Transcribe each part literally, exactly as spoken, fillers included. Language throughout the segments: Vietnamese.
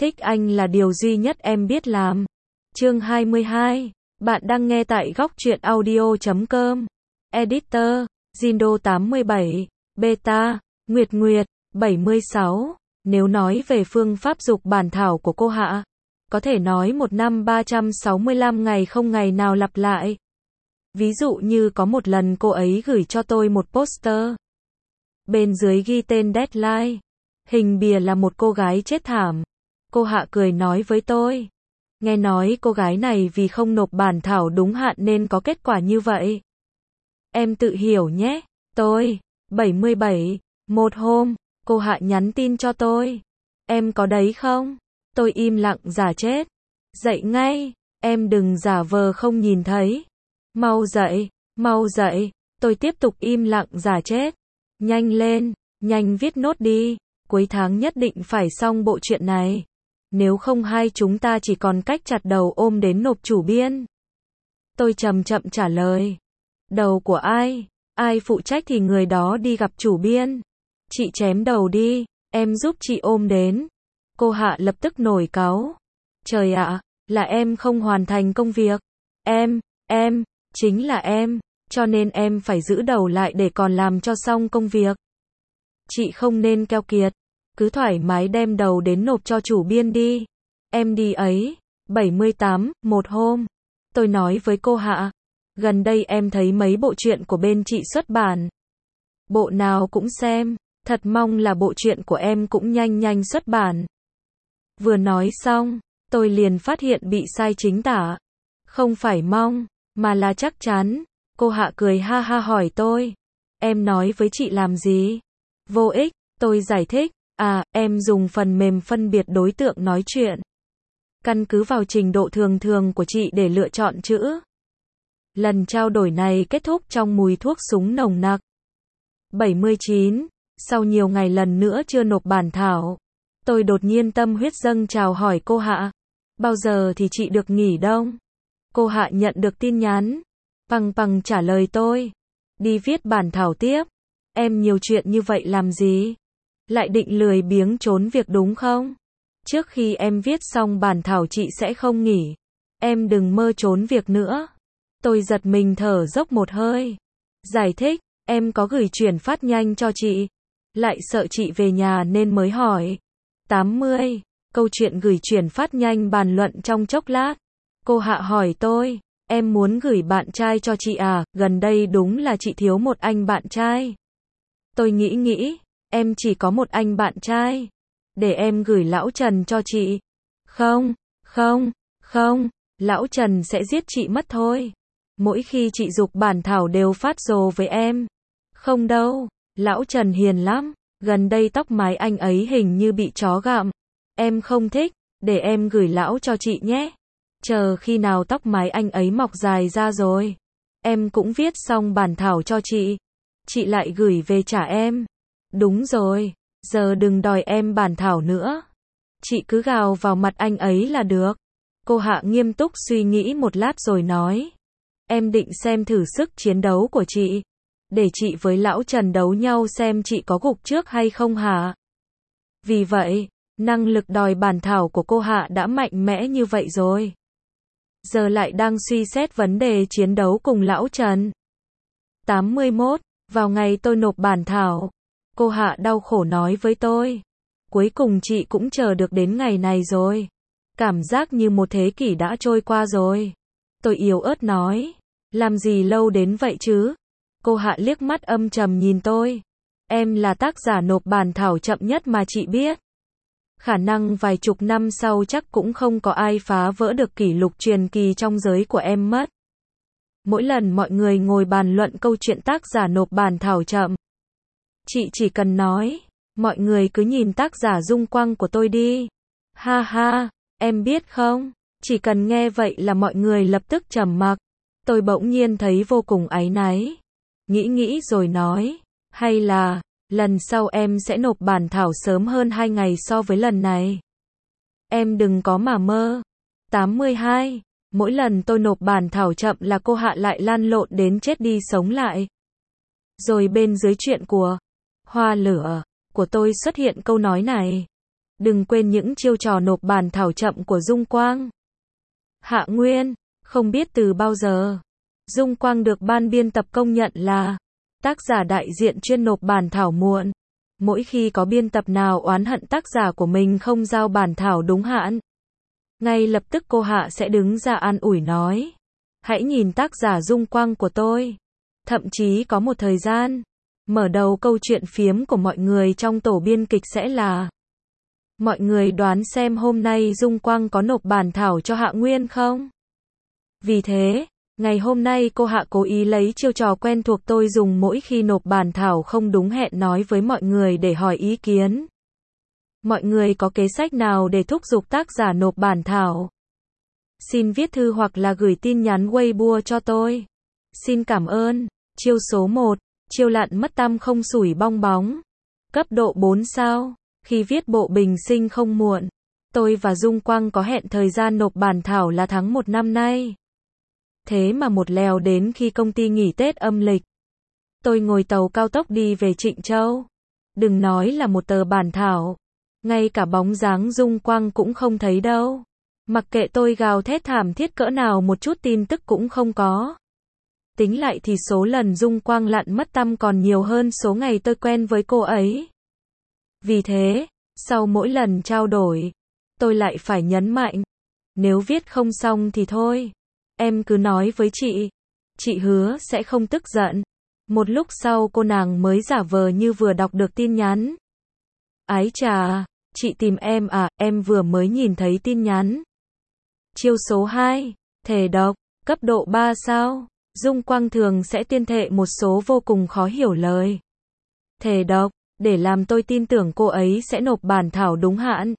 Thích anh là điều duy nhất em biết làm. Chương hai mươi hai. Bạn đang nghe tại góc truyện audio chấm com. Editor, Jindo tám mươi bảy, Beta, Nguyệt Nguyệt, bảy mươi sáu. Nếu nói về phương pháp dục bản thảo của cô Hạ, có thể nói một năm ba trăm sáu mươi lăm ngày không ngày nào lặp lại. Ví dụ như có một lần cô ấy gửi cho tôi một poster. Bên dưới ghi tên deadline. Hình bìa là một cô gái chết thảm. Cô Hạ cười nói với tôi. Nghe nói cô gái này vì không nộp bản thảo đúng hạn nên có kết quả như vậy. Em tự hiểu nhé. Tôi, bảy mươi bảy, một hôm, cô Hạ nhắn tin cho tôi. Em có đấy không? Tôi im lặng giả chết. Dậy ngay, em đừng giả vờ không nhìn thấy. Mau dậy, mau dậy, tôi tiếp tục im lặng giả chết. Nhanh lên, nhanh viết nốt đi, cuối tháng nhất định phải xong bộ truyện này. Nếu không hai chúng ta chỉ còn cách chặt đầu ôm đến nộp chủ biên. Tôi chậm chậm trả lời. Đầu của ai? Ai phụ trách thì người đó đi gặp chủ biên. Chị chém đầu đi, em giúp chị ôm đến. Cô Hạ lập tức nổi cáu. Trời ạ, là em không hoàn thành công việc. Em, em, chính là em, cho nên em phải giữ đầu lại để còn làm cho xong công việc. Chị không nên keo kiệt, cứ thoải mái đem đầu đến nộp cho chủ biên đi. Em đi ấy. bảy mươi tám, một hôm. Tôi nói với cô Hạ. Gần đây em thấy mấy bộ truyện của bên chị xuất bản. Bộ nào cũng xem, thật mong là bộ truyện của em cũng nhanh nhanh xuất bản. Vừa nói xong, tôi liền phát hiện bị sai chính tả. Không phải mong, mà là chắc chắn. Cô Hạ cười ha ha hỏi tôi. Em nói với chị làm gì? Vô ích, tôi giải thích. À, em dùng phần mềm phân biệt đối tượng nói chuyện. Căn cứ vào trình độ thường thường của chị để lựa chọn chữ. Lần trao đổi này kết thúc trong mùi thuốc súng nồng nặc. bảy mươi chín. Sau nhiều ngày lần nữa chưa nộp bản thảo, tôi đột nhiên tâm huyết dâng trào hỏi cô Hạ. Bao giờ thì chị được nghỉ đông? Cô Hạ nhận được tin nhắn. Pằng pằng trả lời tôi. Đi viết bản thảo tiếp. Em nhiều chuyện như vậy làm gì? Lại định lười biếng trốn việc đúng không? Trước khi em viết xong bản thảo chị sẽ không nghỉ. Em đừng mơ trốn việc nữa. Tôi giật mình thở dốc một hơi. Giải thích, em có gửi chuyển phát nhanh cho chị. Lại sợ chị về nhà nên mới hỏi. tám mươi. Câu chuyện gửi chuyển phát nhanh bàn luận trong chốc lát. Cô Hạ hỏi tôi, em muốn gửi bạn trai cho chị à? Gần đây đúng là chị thiếu một anh bạn trai. Tôi nghĩ nghĩ, em chỉ có một anh bạn trai. Để em gửi lão Trần cho chị. Không, không, không, lão Trần sẽ giết chị mất thôi. Mỗi khi chị giục bản thảo đều phát rồ với em. Không đâu, lão Trần hiền lắm. Gần đây tóc mái anh ấy hình như bị chó gặm. Em không thích, để em gửi lão cho chị nhé. Chờ khi nào tóc mái anh ấy mọc dài ra rồi, em cũng viết xong bản thảo cho chị. Chị lại gửi về trả em. Đúng rồi, giờ đừng đòi em bản thảo nữa. Chị cứ gào vào mặt anh ấy là được. Cô Hạ nghiêm túc suy nghĩ một lát rồi nói. Em định xem thử sức chiến đấu của chị. Để chị với lão Trần đấu nhau xem chị có gục trước hay không hả? Vì vậy, năng lực đòi bản thảo của cô Hạ đã mạnh mẽ như vậy rồi. Giờ lại đang suy xét vấn đề chiến đấu cùng lão Trần. tám mươi mốt. Vào ngày tôi nộp bản thảo, cô Hạ đau khổ nói với tôi. Cuối cùng chị cũng chờ được đến ngày này rồi. Cảm giác như một thế kỷ đã trôi qua rồi. Tôi yếu ớt nói. Làm gì lâu đến vậy chứ? Cô Hạ liếc mắt âm trầm nhìn tôi. Em là tác giả nộp bản thảo chậm nhất mà chị biết. Khả năng vài chục năm sau chắc cũng không có ai phá vỡ được kỷ lục truyền kỳ trong giới của em mất. Mỗi lần mọi người ngồi bàn luận câu chuyện tác giả nộp bản thảo chậm, chị chỉ cần nói, mọi người cứ nhìn tác giả dung quang của tôi đi. Ha ha, em biết không, chỉ cần nghe vậy là mọi người lập tức trầm mặc. Tôi bỗng nhiên thấy vô cùng áy náy. Nghĩ nghĩ rồi nói, hay là, lần sau em sẽ nộp bản thảo sớm hơn hai ngày so với lần này. Em đừng có mà mơ. tám mươi hai. Mỗi lần tôi nộp bản thảo chậm là cô Hạ lại lăn lộn đến chết đi sống lại. Rồi bên dưới chuyện của Hoa Lửa của tôi xuất hiện câu nói này. Đừng quên những chiêu trò nộp bản thảo chậm của Dung Quang. Hạ Nguyên, không biết từ bao giờ, Dung Quang được ban biên tập công nhận là tác giả đại diện chuyên nộp bản thảo muộn. Mỗi khi có biên tập nào oán hận tác giả của mình không giao bản thảo đúng hạn, ngay lập tức cô Hạ sẽ đứng ra an ủi nói: hãy nhìn tác giả Dung Quang của tôi. Thậm chí có một thời gian, mở đầu câu chuyện phiếm của mọi người trong tổ biên kịch sẽ là: mọi người đoán xem hôm nay Dung Quang có nộp bản thảo cho Hạ Nguyên không? Vì thế, ngày hôm nay cô Hạ cố ý lấy chiêu trò quen thuộc tôi dùng mỗi khi nộp bản thảo không đúng hẹn nói với mọi người để hỏi ý kiến. Mọi người có kế sách nào để thúc giục tác giả nộp bản thảo? Xin viết thư hoặc là gửi tin nhắn Weibo cho tôi. Xin cảm ơn. Chiêu số một, chiêu lặn mất tăm không sủi bong bóng. Cấp độ bốn sao. Khi viết bộ bình sinh không muộn, tôi và Dung Quang có hẹn thời gian nộp bản thảo là tháng một năm nay. Thế mà một lèo đến khi công ty nghỉ Tết âm lịch, tôi ngồi tàu cao tốc đi về Trịnh Châu. Đừng nói là một tờ bản thảo, ngay cả bóng dáng Dung Quang cũng không thấy đâu. Mặc kệ tôi gào thét thảm thiết cỡ nào một chút tin tức cũng không có. Tính lại thì số lần Dung Quang lặn mất tăm còn nhiều hơn số ngày tôi quen với cô ấy. Vì thế, sau mỗi lần trao đổi, tôi lại phải nhấn mạnh: nếu viết không xong thì thôi, em cứ nói với chị, chị hứa sẽ không tức giận. Một lúc sau cô nàng mới giả vờ như vừa đọc được tin nhắn. Ái chà, chị tìm em à, em vừa mới nhìn thấy tin nhắn. Chiêu số hai, thể độc, cấp độ ba sao. Dung Quang thường sẽ tuyên thệ một số vô cùng khó hiểu lời. Thể độc, để làm tôi tin tưởng cô ấy sẽ nộp bản thảo đúng hạn.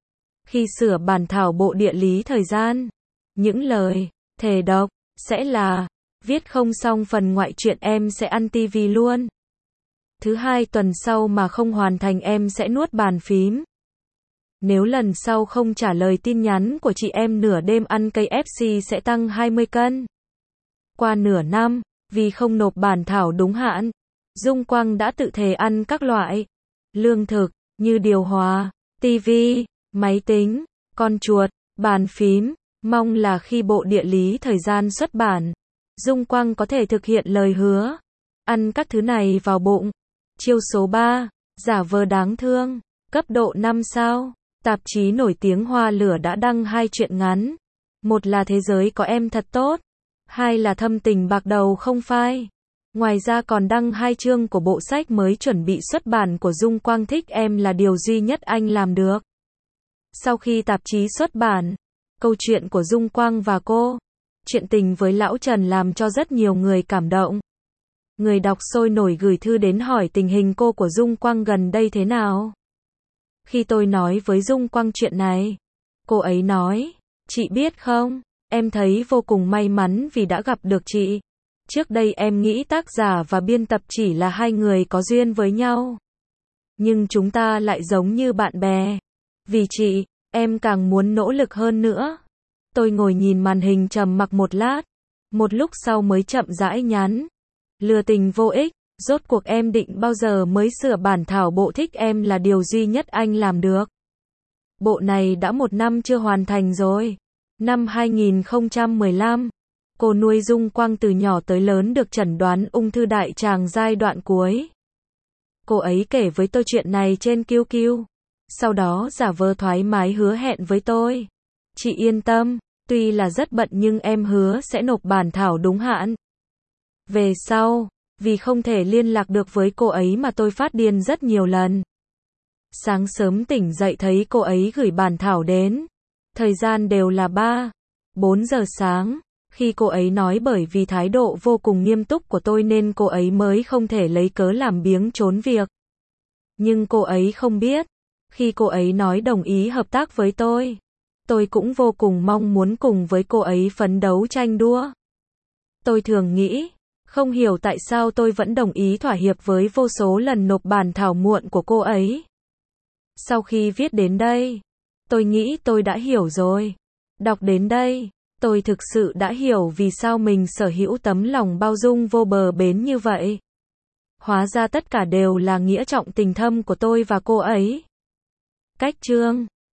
Khi sửa bản thảo bộ địa lý thời gian, những lời thể độc sẽ là: viết không xong phần ngoại truyện em sẽ ăn tivi luôn. Thứ hai tuần sau mà không hoàn thành em sẽ nuốt bàn phím. Nếu lần sau không trả lời tin nhắn của chị em nửa đêm ăn cây ép xê sẽ tăng hai mươi cân. Qua nửa năm, vì không nộp bản thảo đúng hạn, Dung Quang đã tự thề ăn các loại lương thực như điều hòa, tivi, máy tính, con chuột, bàn phím. Mong là khi bộ địa lý thời gian xuất bản, Dung Quang có thể thực hiện lời hứa, ăn các thứ này vào bụng. Chiêu số ba, giả vờ đáng thương, cấp độ năm sao. Tạp chí nổi tiếng Hoa Lửa đã đăng hai truyện ngắn. Một là Thế giới có em thật tốt, hai là Thâm tình bạc đầu không phai. Ngoài ra còn đăng hai chương của bộ sách mới chuẩn bị xuất bản của Dung Quang Thích Em Là Điều Duy Nhất Anh Làm Được. Sau khi tạp chí xuất bản, câu chuyện của Dung Quang và cô, chuyện tình với Lão Trần làm cho rất nhiều người cảm động. Người đọc sôi nổi gửi thư đến hỏi tình hình cô của Dung Quang gần đây thế nào. Khi tôi nói với Dung Quang chuyện này, cô ấy nói: chị biết không, em thấy vô cùng may mắn vì đã gặp được chị. Trước đây em nghĩ tác giả và biên tập chỉ là hai người có duyên với nhau. Nhưng chúng ta lại giống như bạn bè. Vì chị, em càng muốn nỗ lực hơn nữa. Tôi ngồi nhìn màn hình trầm mặc một lát, một lúc sau mới chậm rãi nhắn: lừa tình vô ích, rốt cuộc em định bao giờ mới sửa bản thảo bộ Thích Em Là Điều Duy Nhất Anh Làm Được? Bộ này đã một năm chưa hoàn thành rồi. Năm hai nghìn không trăm mười lăm, cô nuôi Dung Quang từ nhỏ tới lớn được chẩn đoán ung thư đại tràng giai đoạn cuối. Cô ấy kể với tôi chuyện này trên Q Q. Sau đó giả vờ thoải mái hứa hẹn với tôi: chị yên tâm, tuy là rất bận nhưng em hứa sẽ nộp bản thảo đúng hạn. Về sau, vì không thể liên lạc được với cô ấy mà tôi phát điên rất nhiều lần. Sáng sớm tỉnh dậy thấy cô ấy gửi bản thảo đến. Thời gian đều là ba, bốn giờ sáng. Khi cô ấy nói bởi vì thái độ vô cùng nghiêm túc của tôi nên cô ấy mới không thể lấy cớ làm biếng trốn việc. Nhưng cô ấy không biết, khi cô ấy nói đồng ý hợp tác với tôi, tôi cũng vô cùng mong muốn cùng với cô ấy phấn đấu tranh đua. Tôi thường nghĩ, không hiểu tại sao tôi vẫn đồng ý thỏa hiệp với vô số lần nộp bản thảo muộn của cô ấy. Sau khi viết đến đây, tôi nghĩ tôi đã hiểu rồi. Đọc đến đây, tôi thực sự đã hiểu vì sao mình sở hữu tấm lòng bao dung vô bờ bến như vậy. Hóa ra tất cả đều là nghĩa trọng tình thâm của tôi và cô ấy. Cách chương